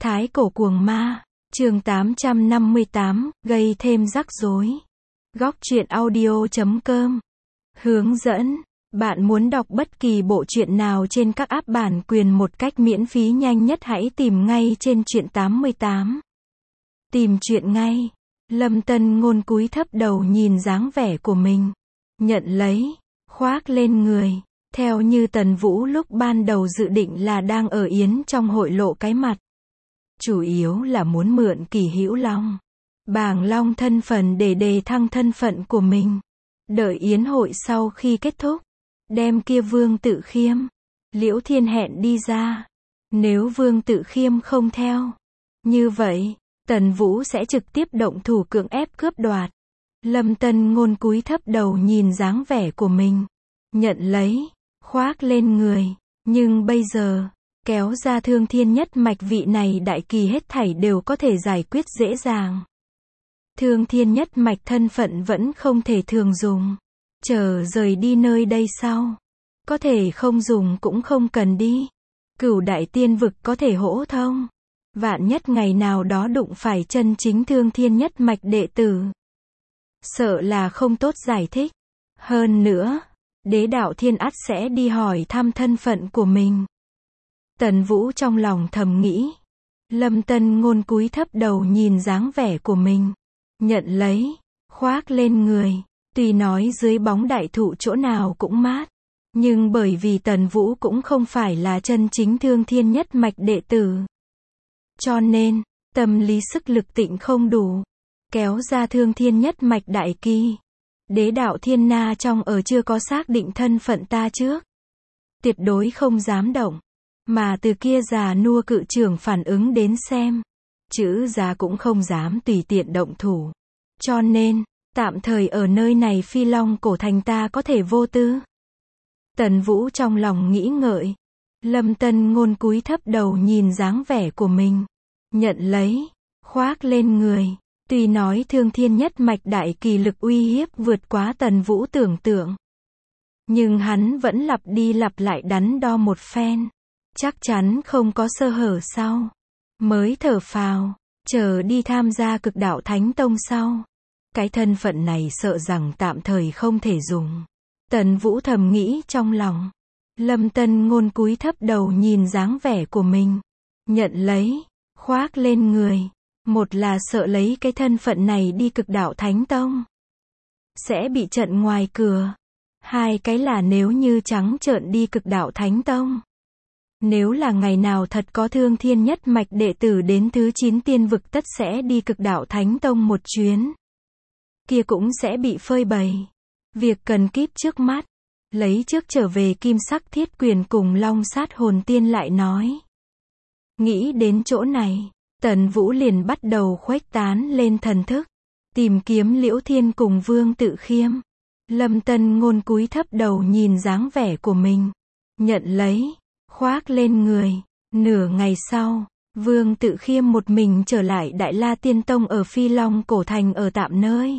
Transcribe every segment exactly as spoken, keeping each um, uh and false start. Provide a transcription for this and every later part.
Thái cổ cuồng ma, chương tám trăm năm mươi tám, gây thêm rắc rối. Góc truyện audio chấm com. Hướng dẫn, bạn muốn đọc bất kỳ bộ truyện nào trên các app bản quyền một cách miễn phí nhanh nhất hãy tìm ngay trên truyện tám mươi tám. Tìm truyện ngay. Lâm Tân Ngôn cúi thấp đầu nhìn dáng vẻ của mình. Nhận lấy, khoác lên người. Theo như Tần Vũ lúc ban đầu dự định là đang ở yến trong hội lộ cái mặt. Chủ yếu là muốn mượn Kỳ Hữu Long, Bàng Long thân phận để đề thăng thân phận của mình. Đợi yến hội sau khi kết thúc, đem kia Vương Tự Khiêm, Liễu Thiên hẹn đi ra. Nếu Vương Tự Khiêm không theo, như vậy, Tần Vũ sẽ trực tiếp động thủ cưỡng ép cướp đoạt. Lâm Tân Ngôn cúi thấp đầu nhìn dáng vẻ của mình. Nhận lấy, khoác lên người. Nhưng bây giờ, kéo ra Thương Thiên Nhất Mạch vị này đại kỳ hết thảy đều có thể giải quyết dễ dàng. Thương Thiên Nhất Mạch thân phận vẫn không thể thường dùng. Chờ rời đi nơi đây sau. Có thể không dùng cũng không cần đi. Cửu đại tiên vực có thể hỗ thông. Vạn nhất ngày nào đó đụng phải chân chính Thương Thiên Nhất Mạch đệ tử. Sợ là không tốt giải thích. Hơn nữa, Đế Đạo Thiên ắt sẽ đi hỏi thăm thân phận của mình. Tần Vũ trong lòng thầm nghĩ. Lâm Tân Ngôn cúi thấp đầu nhìn dáng vẻ của mình. Nhận lấy, khoác lên người. Tuy nói dưới bóng đại thụ chỗ nào cũng mát. Nhưng bởi vì Tần Vũ cũng không phải là chân chính Thương Thiên Nhất Mạch đệ tử. Cho nên, tâm lý sức lực tịnh không đủ. Kéo ra Thương Thiên Nhất Mạch đại kỳ. Đế Đạo Thiên Na trong ở chưa có xác định thân phận ta trước. Tuyệt đối không dám động. Mà từ kia già nua cự trưởng phản ứng đến xem. Chữ già cũng không dám tùy tiện động thủ. Cho nên, tạm thời ở nơi này Phi Long cổ thành ta có thể vô tư. Tần Vũ trong lòng nghĩ ngợi. Lâm Tân Ngôn cúi thấp đầu nhìn dáng vẻ của mình. Nhận lấy, khoác lên người. Tuy nói Thương Thiên Nhất Mạch đại kỳ lực uy hiếp vượt quá Tần Vũ tưởng tượng. Nhưng hắn vẫn lặp đi lặp lại đắn đo một phen. Chắc chắn không có sơ hở sau. Mới thở phào, chờ đi tham gia Cực Đạo Thánh Tông sau. Cái thân phận này sợ rằng tạm thời không thể dùng. Tần Vũ thầm nghĩ trong lòng. Lâm Tân Ngôn cúi thấp đầu nhìn dáng vẻ của mình. Nhận lấy, khoác lên người. Một là sợ lấy cái thân phận này đi Cực Đạo Thánh Tông. Sẽ bị trận ngoài cửa. Hai cái là nếu như trắng trợn đi Cực Đạo Thánh Tông. Nếu là ngày nào thật có Thương Thiên Nhất Mạch đệ tử đến thứ chín tiên vực tất sẽ đi Cực Đạo Thánh Tông một chuyến. Kia cũng sẽ bị phơi bày. Việc cần kíp trước mắt. Lấy trước trở về Kim Sắc Thiết Quyền cùng Long Sát Hồn Tiên lại nói. Nghĩ đến chỗ này, Tần Vũ liền bắt đầu khuếch tán lên thần thức. Tìm kiếm Liễu Thiên cùng Vương Tự Khiêm. Lâm Tân Ngôn cúi thấp đầu nhìn dáng vẻ của mình. Nhận lấy, khoác lên người. Nửa ngày sau, Vương Tự Khiêm một mình trở lại Đại La Tiên Tông ở Phi Long cổ thành ở tạm nơi.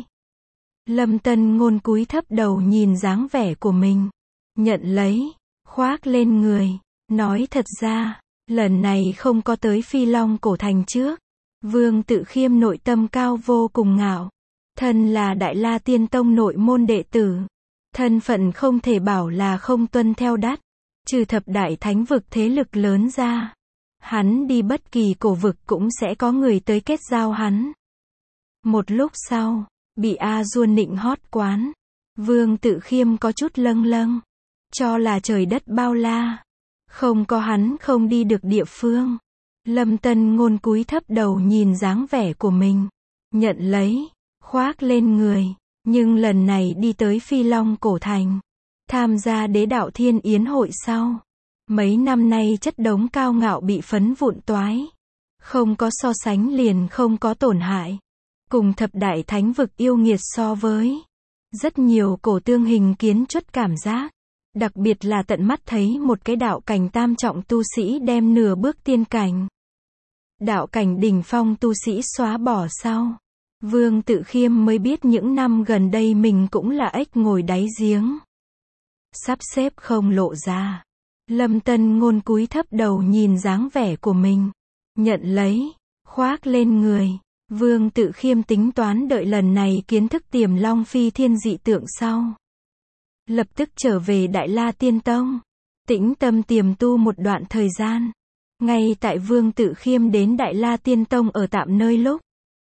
Lâm Tân Ngôn cúi thấp đầu nhìn dáng vẻ của mình. Nhận lấy, khoác lên người. Nói thật ra, lần này không có tới Phi Long cổ thành trước. Vương Tự Khiêm nội tâm cao vô cùng ngạo. Thân là Đại La Tiên Tông nội môn đệ tử. Thân phận không thể bảo là không tuân theo đắt. Trừ thập đại thánh vực thế lực lớn ra. Hắn đi bất kỳ cổ vực cũng sẽ có người tới kết giao hắn. Một lúc sau, bị A Duôn nịnh hót quán. Vương Tự Khiêm có chút lâng lâng. Cho là trời đất bao la. Không có hắn không đi được địa phương. Lâm Tân Ngôn cúi thấp đầu nhìn dáng vẻ của mình. Nhận lấy, khoác lên người. Nhưng lần này đi tới Phi Long cổ thành. Tham gia Đế Đạo Thiên Yến hội sau. Mấy năm nay chất đống cao ngạo bị phấn vụn toái. Không có so sánh liền không có tổn hại. Cùng thập đại thánh vực yêu nghiệt so với. Rất nhiều cổ tương hình kiến chút cảm giác. Đặc biệt là tận mắt thấy một cái đạo cảnh tam trọng tu sĩ đem nửa bước tiên cảnh. Đạo cảnh đỉnh phong tu sĩ xóa bỏ sau. Vương Tự Khiêm mới biết những năm gần đây mình cũng là ếch ngồi đáy giếng. Sắp xếp không lộ ra. Lâm Tân Ngôn cúi thấp đầu nhìn dáng vẻ của mình. nhận lấy, khoác lên người. Vương Tự Khiêm tính toán đợi lần này kiến thức Tiềm Long Phi Thiên dị tượng sau, lập tức trở về Đại La Tiên Tông, tĩnh tâm tiềm tu một đoạn thời gian. Ngay tại Vương Tự Khiêm đến Đại La Tiên Tông ở tạm nơi lúc,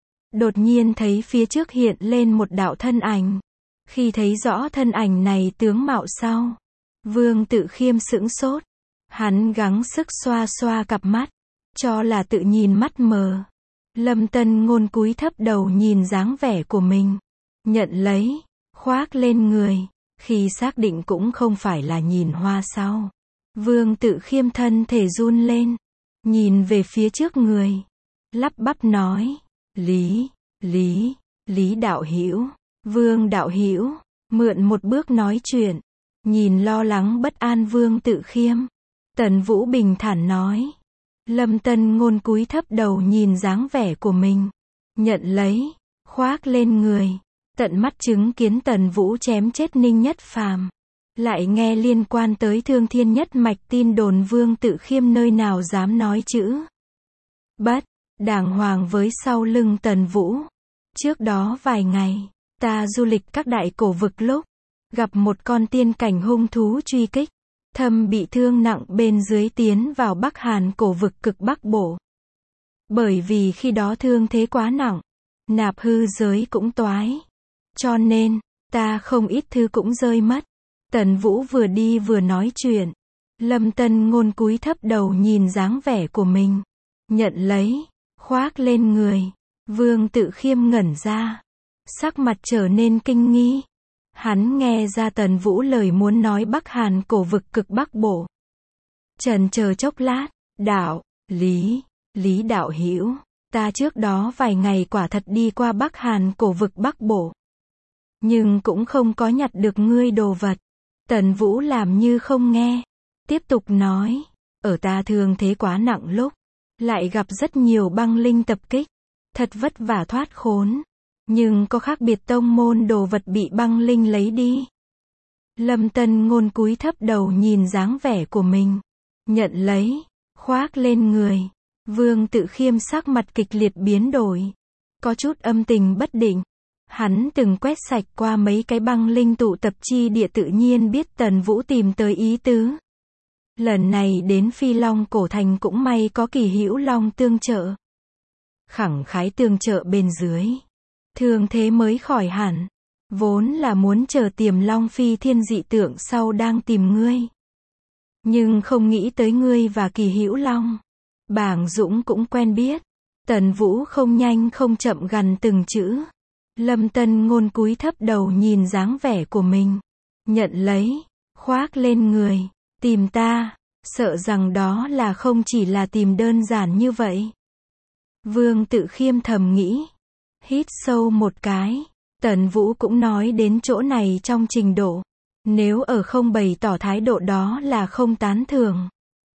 đột nhiên thấy phía trước hiện lên một đạo thân ảnh. Khi thấy rõ thân ảnh này tướng mạo sau, Vương Tự Khiêm sững sốt. Hắn gắng sức xoa xoa cặp mắt, cho là tự nhìn mắt mờ. Lâm Tân Ngôn cúi thấp đầu nhìn dáng vẻ của mình, nhận lấy, khoác lên người. Khi xác định cũng không phải là nhìn hoa sau, Vương Tự Khiêm thân thể run lên, nhìn về phía trước người, lắp bắp nói, Lý, Lý, Lý đạo hữu, Vương đạo hữu, mượn một bước nói chuyện. Nhìn lo lắng bất an Vương Tự Khiêm, Tần Vũ bình thản nói. Lâm Tân Ngôn cúi thấp đầu nhìn dáng vẻ của mình, nhận lấy, khoác lên người. Tận mắt chứng kiến Tần Vũ chém chết Ninh Nhất Phàm, lại nghe liên quan tới Thương Thiên Nhất Mạch tin đồn, Vương Tự Khiêm nơi nào dám nói chữ bất đàng hoàng với sau lưng Tần Vũ. Trước đó vài ngày, ta du lịch các đại cổ vực lúc gặp một con tiên cảnh hung thú truy kích, thâm bị thương nặng bên dưới tiến vào Bắc Hàn cổ vực cực Bắc Bộ. Bởi vì khi đó thương thế quá nặng, nạp hư giới cũng toái, cho nên ta không ít thứ cũng rơi mất. Tần Vũ vừa đi vừa nói chuyện. Lâm Tân Ngôn cúi thấp đầu nhìn dáng vẻ của mình, nhận lấy, khoác lên người. Vương Tự Khiêm ngẩn ra, sắc mặt trở nên kinh nghi. Hắn nghe ra Tần Vũ lời muốn nói Bắc Hàn cổ vực cực Bắc Bộ. Chần chờ chốc lát, đạo, Lý, Lý đạo hữu, ta trước đó vài ngày quả thật đi qua Bắc Hàn cổ vực Bắc Bộ, nhưng cũng không có nhặt được ngươi đồ vật. Tần Vũ làm như không nghe, tiếp tục nói, ở ta thương thế quá nặng lúc, lại gặp rất nhiều băng linh tập kích, thật vất vả thoát khốn, nhưng có khác biệt tông môn đồ vật bị băng linh lấy đi. Lâm Tân Ngôn cúi thấp đầu nhìn dáng vẻ của mình, nhận lấy, khoác lên người. Vương Tự Khiêm sắc mặt kịch liệt biến đổi, có chút âm tình bất định. Hắn từng quét sạch qua mấy cái băng linh tụ tập chi địa, tự nhiên biết Tần Vũ tìm tới ý tứ. Lần này đến Phi Long cổ thành cũng may có Kỳ Hữu Long tương trợ, khẳng khái tương trợ bên dưới, thương thế mới khỏi hẳn. Vốn là muốn chờ Tiềm Long Phi Thiên dị tượng sau đang tìm ngươi, nhưng không nghĩ tới ngươi và Kỳ Hữu Long, Bàng Dũng cũng quen biết. Tần Vũ không nhanh không chậm gằn từng chữ. Lâm Tân Ngôn cúi thấp đầu nhìn dáng vẻ của mình, nhận lấy, khoác lên người. Tìm ta, sợ rằng đó là không chỉ là tìm đơn giản như vậy. Vương Tự Khiêm thầm nghĩ, hít sâu một cái. Tần Vũ cũng nói đến chỗ này trong trình độ, nếu ở không bày tỏ thái độ đó là không tán thưởng.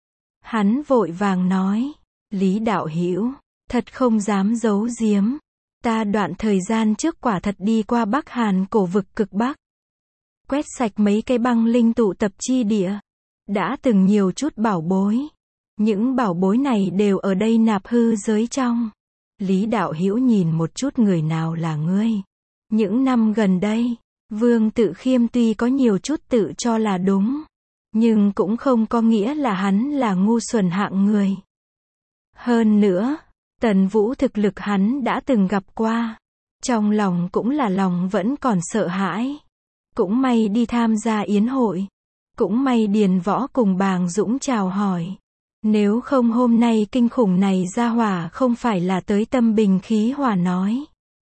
Hắn vội vàng nói, Lý đạo hữu, thật không dám giấu giếm, ta đoạn thời gian trước quả thật đi qua Bắc Hàn cổ vực cực Bắc, quét sạch mấy cái băng linh tụ tập chi địa, đã từng nhiều chút bảo bối. Những bảo bối này đều ở đây nạp hư giới trong. Lý đạo hữu nhìn một chút người nào là ngươi. Những năm gần đây, Vương Tự Khiêm tuy có nhiều chút tự cho là đúng, nhưng cũng không có nghĩa là hắn là ngu xuẩn hạng người. Hơn nữa, Tần Vũ thực lực hắn đã từng gặp qua, trong lòng cũng là lòng vẫn còn sợ hãi. Cũng may đi tham gia yến hội, cũng may Điền Võ cùng Bàng Dũng chào hỏi. Nếu không hôm nay kinh khủng này ra hỏa không phải là tới tâm bình khí hòa nói,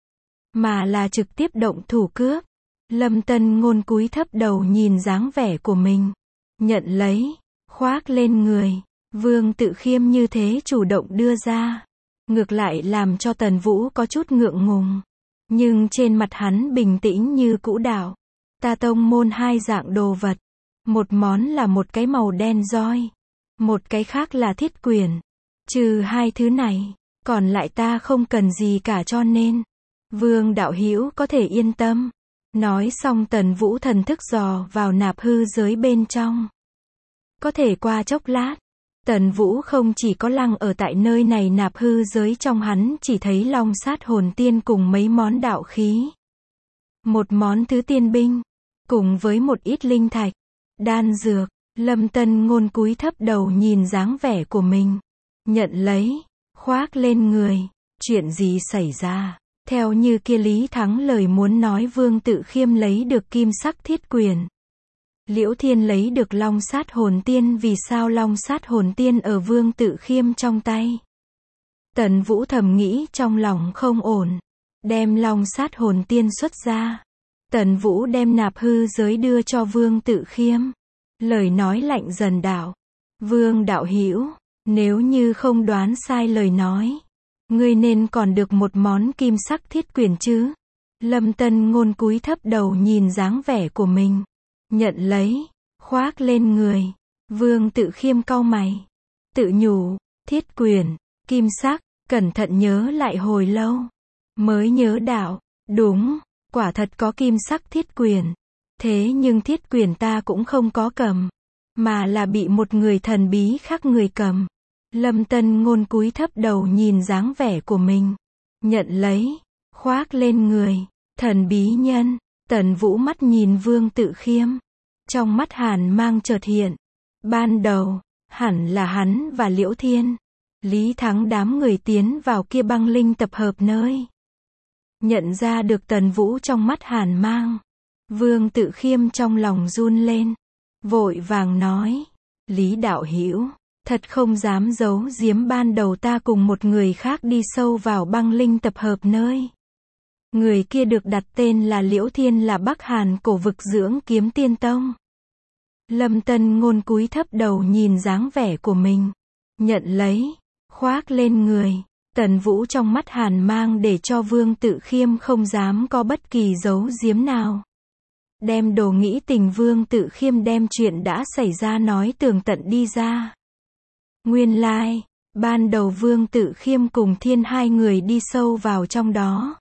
mà là trực tiếp động thủ cướp. Lâm Tân Ngôn cúi thấp đầu nhìn dáng vẻ của mình, nhận lấy, khoác lên người. Vương Tự Khiêm như thế chủ động đưa ra, ngược lại làm cho Tần Vũ có chút ngượng ngùng, nhưng trên mặt hắn bình tĩnh như cũ đạo. Ta tông môn hai dạng đồ vật, một món là một cái màu đen roi, một cái khác là thiết quyền. Trừ hai thứ này, còn lại ta không cần gì cả, cho nên Vương đạo hữu có thể yên tâm. Nói xong Tần Vũ thần thức dò vào nạp hư giới bên trong. Có thể qua chốc lát, Tần Vũ không chỉ có lăng ở tại nơi này nạp hư giới, trong hắn chỉ thấy long sát hồn tiên cùng mấy món đạo khí. Một món thứ tiên binh, cùng với một ít linh thạch, đan dược. Lâm Tân Ngôn cúi thấp đầu nhìn dáng vẻ của mình. Nhận lấy, khoác lên người. Chuyện gì xảy ra? Theo như kia Lý Thắng lời muốn nói, Vương Tự Khiêm lấy được kim sắc thiết quyền. Liễu Thiên lấy được long sát hồn tiên, vì sao long sát hồn tiên ở Vương Tự Khiêm trong tay? Tần Vũ thầm nghĩ trong lòng không ổn. Đem long sát hồn tiên xuất ra. Tần Vũ đem nạp hư giới đưa cho Vương Tự Khiêm. Lời nói lạnh dần đạo. Vương đạo hữu, nếu như không đoán sai lời nói, ngươi nên còn được một món kim sắc thiết quyền chứ? Lâm Tân Ngôn cúi thấp đầu nhìn dáng vẻ của mình. Nhận lấy, khoác lên người. Vương Tự Khiêm cau mày. Tự nhủ, thiết quyền, kim sắc, cẩn thận nhớ lại hồi lâu. Mới nhớ đạo, đúng, quả thật có kim sắc thiết quyền. Thế nhưng thiết quyền ta cũng không có cầm, mà là bị một người thần bí khác người cầm. Lâm Tân Ngôn cúi thấp đầu nhìn dáng vẻ của mình. Nhận lấy, khoác lên người. Thần bí nhân. Tần Vũ mắt nhìn Vương Tự Khiêm. Trong mắt hàn mang chợt hiện. Ban đầu, hẳn là hắn và Liễu Thiên, Lý Thắng đám người tiến vào kia băng linh tập hợp nơi. Nhận ra được Tần Vũ trong mắt hàn mang. Vương Tự Khiêm trong lòng run lên. Vội vàng nói. Lý đạo hữu, thật không dám giấu giếm, ban đầu ta cùng một người khác đi sâu vào băng linh tập hợp nơi. Người kia được đặt tên là Liễu Thiên, là Bắc Hàn cổ vực dưỡng kiếm tiên tông. Lâm Tân Ngôn cúi thấp đầu nhìn dáng vẻ của mình. Nhận lấy, khoác lên người. Tần Vũ trong mắt hàn mang để cho Vương Tự Khiêm không dám có bất kỳ giấu giếm nào. Đem đồ nghĩ tình Vương Tự Khiêm đem chuyện đã xảy ra nói tường tận đi ra. Nguyên lai, like, ban đầu Vương Tự Khiêm cùng Thiên hai người đi sâu vào trong đó.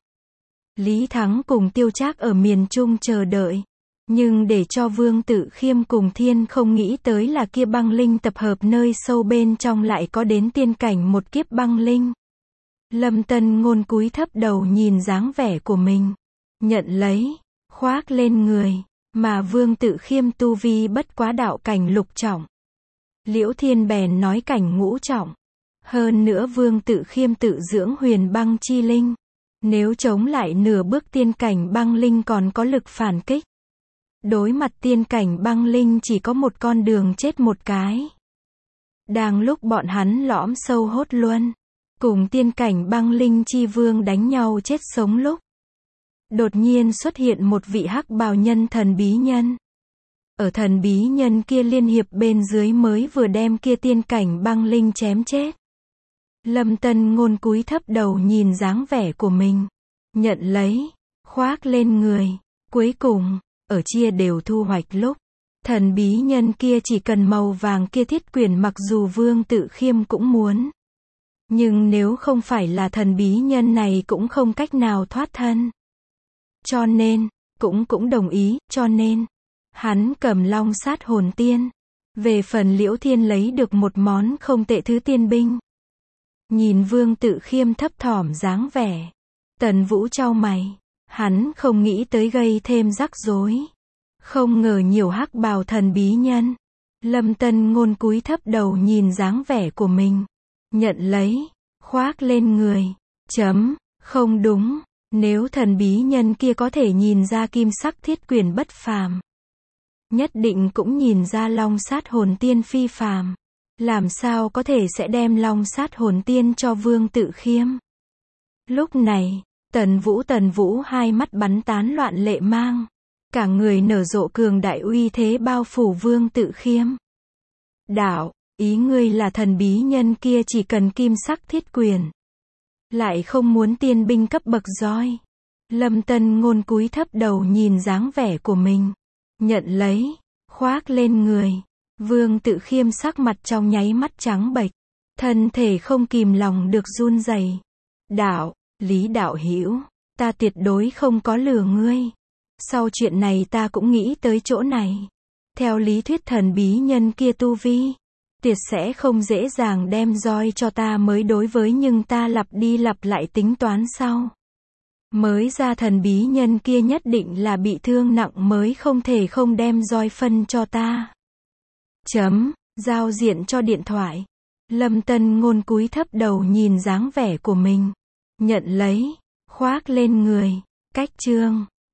Lý Thắng cùng Tiêu Trác ở miền Trung chờ đợi. Nhưng để cho Vương Tự Khiêm cùng Thiên không nghĩ tới là kia băng linh tập hợp nơi sâu bên trong lại có đến tiên cảnh một kiếp băng linh. Lâm Tân Ngôn cúi thấp đầu nhìn dáng vẻ của mình. Nhận lấy, khoác lên người. Mà Vương Tự Khiêm tu vi bất quá đạo cảnh lục trọng. Liễu Thiên bèn nói cảnh ngũ trọng. Hơn nữa Vương Tự Khiêm tự dưỡng huyền băng chi linh. Nếu chống lại nửa bước tiên cảnh băng linh còn có lực phản kích. Đối mặt tiên cảnh băng linh chỉ có một con đường chết một cái. Đang lúc bọn hắn lõm sâu hốt luân, cùng tiên cảnh băng linh chi vương đánh nhau chết sống lúc. Đột nhiên xuất hiện một vị hắc bào nhân thần bí nhân. Ở thần bí nhân kia liên hiệp bên dưới mới vừa đem kia tiên cảnh băng linh chém chết. Lâm Tân Ngôn cúi thấp đầu nhìn dáng vẻ của mình. Nhận lấy, khoác lên người. Cuối cùng, ở chia đều thu hoạch lúc, thần bí nhân kia chỉ cần màu vàng kia thiết quyền, mặc dù Vương Tự Khiêm cũng muốn. Nhưng nếu không phải là thần bí nhân này cũng không cách nào thoát thân. Cho nên, cũng cũng đồng ý, cho nên, hắn cầm long sát hồn tiên. Về phần Liễu Thiên lấy được một món không tệ thứ tiên binh. Nhìn Vương Tự Khiêm thấp thỏm dáng vẻ. Tần Vũ chau mày. Hắn không nghĩ tới gây thêm rắc rối. Không ngờ nhiều hắc bào thần bí nhân. Lâm Tân Ngôn cúi thấp đầu nhìn dáng vẻ của mình. Nhận lấy, khoác lên người. Chấm, không đúng. Nếu thần bí nhân kia có thể nhìn ra kim sắc thiết quyền bất phàm, nhất định cũng nhìn ra long sát hồn tiên phi phàm. Làm sao có thể sẽ đem long sát hồn tiên cho Vương Tự Khiêm? Lúc này, Tần Vũ Tần Vũ hai mắt bắn tán loạn lệ mang. Cả người nở rộ cường đại uy thế bao phủ Vương Tự Khiêm. Đạo, ý ngươi là thần bí nhân kia chỉ cần kim sắc thiết quyền, lại không muốn tiên binh cấp bậc roi. Lâm Tân Ngôn cúi thấp đầu nhìn dáng vẻ của mình. Nhận lấy, khoác lên người. Vương Tự Khiêm sắc mặt trong nháy mắt trắng bệch, thân thể không kìm lòng được run rẩy. Đạo, Lý đạo hữu, ta tuyệt đối không có lừa ngươi. Sau chuyện này ta cũng nghĩ tới chỗ này. Theo lý thuyết thần bí nhân kia tu vi, Tiệt sẽ không dễ dàng đem roi cho ta mới đối với nhưng ta lặp đi lặp lại tính toán sau. Mới ra thần bí nhân kia nhất định là bị thương nặng mới không thể không đem roi phân cho ta. Chấm, giao diện cho điện thoại. Lâm Tân Ngôn cúi thấp đầu nhìn dáng vẻ của mình. Nhận lấy, khoác lên người. Cách chương.